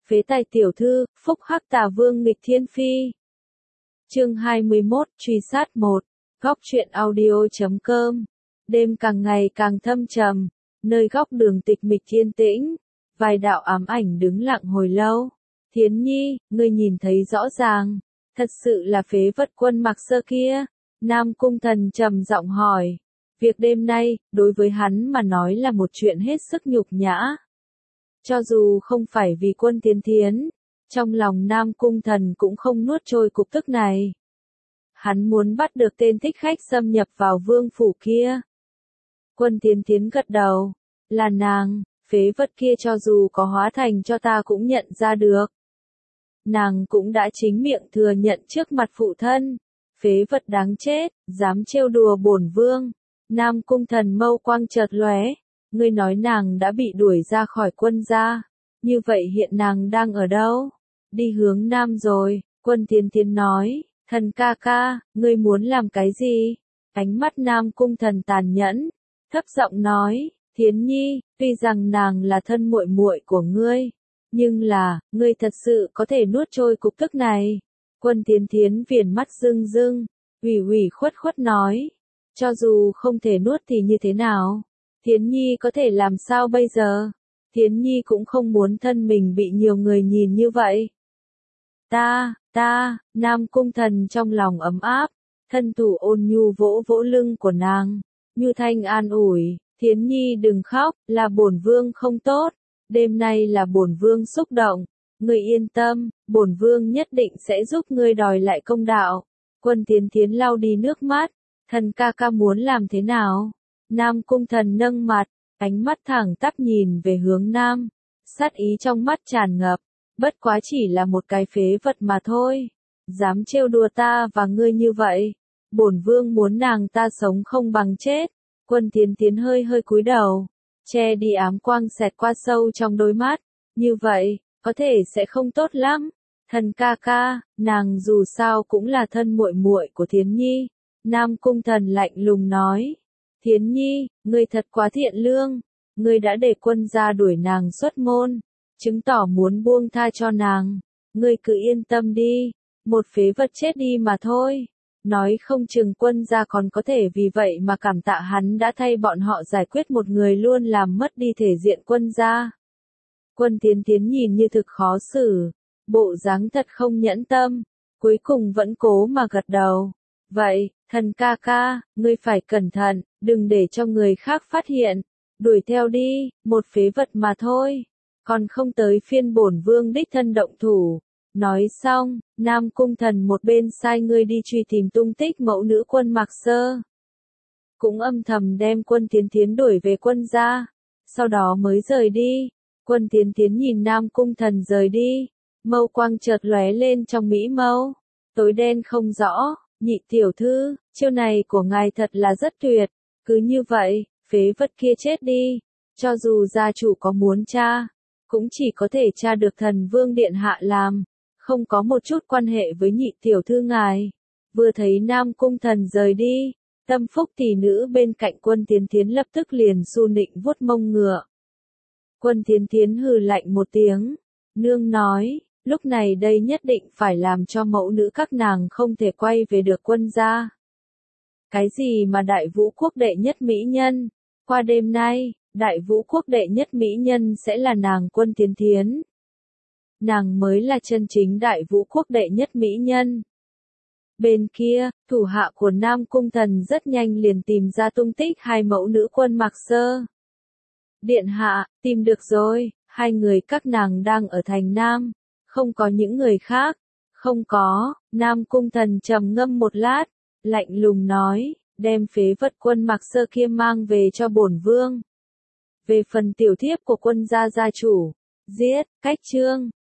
Phế tài tiểu thư, phúc hắc tà vương nghịch thiên phi. Chương 21, truy sát 1. Góc truyện audio.com. Đêm càng ngày càng thâm trầm, nơi góc đường tịch mịch yên tĩnh, vài đạo ám ảnh đứng lặng hồi lâu. Thiến Nhi, ngươi nhìn thấy rõ ràng, thật sự là phế vật quân mặc sơ kia. Nam Cung Thần trầm giọng hỏi. Việc đêm nay, đối với hắn mà nói là một chuyện hết sức nhục nhã. Cho dù không phải vì Quân Tiến Thiến, trong lòng Nam Cung Thần cũng không nuốt trôi cục tức này. Hắn muốn bắt được tên thích khách xâm nhập vào vương phủ kia. Quân Tiến Thiến gật đầu, là nàng, phế vật kia cho dù có hóa thành cho ta cũng nhận ra được. Nàng cũng đã chính miệng thừa nhận trước mặt phụ thân, phế vật đáng chết, dám trêu đùa bổn vương. Nam Cung Thần mâu quang chợt lóe, ngươi nói nàng đã bị đuổi ra khỏi quân gia, như vậy hiện nàng đang ở đâu? Đi hướng nam rồi, Quân Tiến Thiến nói, thần ca ca, ngươi muốn làm cái gì? Ánh mắt Nam Cung Thần tàn nhẫn, thấp giọng nói, Thiến Nhi, tuy rằng nàng là thân muội muội của ngươi, nhưng là, ngươi thật sự có thể nuốt trôi cục tức này. Quân Tiến Thiến viền mắt rưng rưng, ủy khuất nói, cho dù không thể nuốt thì như thế nào? Thiến Nhi có thể làm sao bây giờ? Thiến Nhi cũng không muốn thân mình bị nhiều người nhìn như vậy. Nam Cung Thần trong lòng ấm áp, thân thủ ôn nhu vỗ vỗ lưng của nàng, như thanh an ủi, Thiến Nhi đừng khóc, là bổn vương không tốt, đêm nay là bổn vương xúc động, ngươi yên tâm, bổn vương nhất định sẽ giúp ngươi đòi lại công đạo. Quân Tiến Thiến lau đi nước mắt, thần ca ca muốn làm thế nào? Nam Cung Thần nâng mặt, ánh mắt thẳng tắp nhìn về hướng nam, sát ý trong mắt tràn ngập, bất quá chỉ là một cái phế vật mà thôi, dám trêu đùa ta và ngươi như vậy, bổn vương muốn nàng ta sống không bằng chết. Quân Tiến Thiến hơi cúi đầu, che đi ám quang xẹt qua sâu trong đôi mắt, như vậy, có thể sẽ không tốt lắm. Thần ca ca, nàng dù sao cũng là thân muội muội của Thiến Nhi. Nam Cung Thần lạnh lùng nói, Thiến Nhi, ngươi thật quá thiện lương, ngươi đã để quân gia đuổi nàng xuất môn, chứng tỏ muốn buông tha cho nàng, ngươi cứ yên tâm đi, một phế vật chết đi mà thôi. Nói không chừng quân gia còn có thể vì vậy mà cảm tạ hắn đã thay bọn họ giải quyết một người luôn làm mất đi thể diện quân gia. Quân Tiến Thiến nhìn như thực khó xử, bộ dáng thật không nhẫn tâm, cuối cùng vẫn cố mà gật đầu. Vậy, thần ca ca, ngươi phải cẩn thận, đừng để cho người khác phát hiện, đuổi theo đi, một phế vật mà thôi, còn không tới phiên bổn vương đích thân động thủ. Nói xong, Nam Cung Thần một bên sai ngươi đi truy tìm tung tích mẫu nữ Quân Mặc Sơ, cũng âm thầm đem Quân Tiến Thiến đuổi về quân gia, sau đó mới rời đi. Quân Tiến Thiến nhìn Nam Cung Thần rời đi, mâu quang chợt lóe lên trong mỹ mâu, tối đen không rõ, nhị tiểu thư, chiêu này của ngài thật là rất tuyệt, cứ như vậy, phế vật kia chết đi, cho dù gia chủ có muốn tra, cũng chỉ có thể tra được Thần Vương điện hạ làm, không có một chút quan hệ với nhị tiểu thư ngài. Vừa thấy Nam Cung Thần rời đi, tâm phúc tỷ nữ bên cạnh Quân Tiến Thiến lập tức liền su nịnh vuốt mông ngựa. Quân Tiến Thiến hừ lạnh một tiếng, nương nói, lúc này đây nhất định phải làm cho mẫu nữ các nàng không thể quay về được quân gia. Cái gì mà đại vũ quốc đệ nhất mỹ nhân, qua đêm nay, đại vũ quốc đệ nhất mỹ nhân sẽ là nàng Quân Tiến Thiến. Nàng mới là chân chính đại vũ quốc đệ nhất mỹ nhân. Bên kia, thủ hạ của Nam Cung Thần rất nhanh liền tìm ra tung tích hai mẫu nữ Quân Mặc Sơ. Điện hạ, tìm được rồi, hai người các nàng đang ở thành Nam, không có những người khác. Không có, Nam Cung Thần trầm ngâm một lát, lạnh lùng nói, đem phế vật Quân Mặc Sơ kia mang về cho bổn vương. Về phần tiểu thiếp của quân gia gia chủ, giết, cách chương.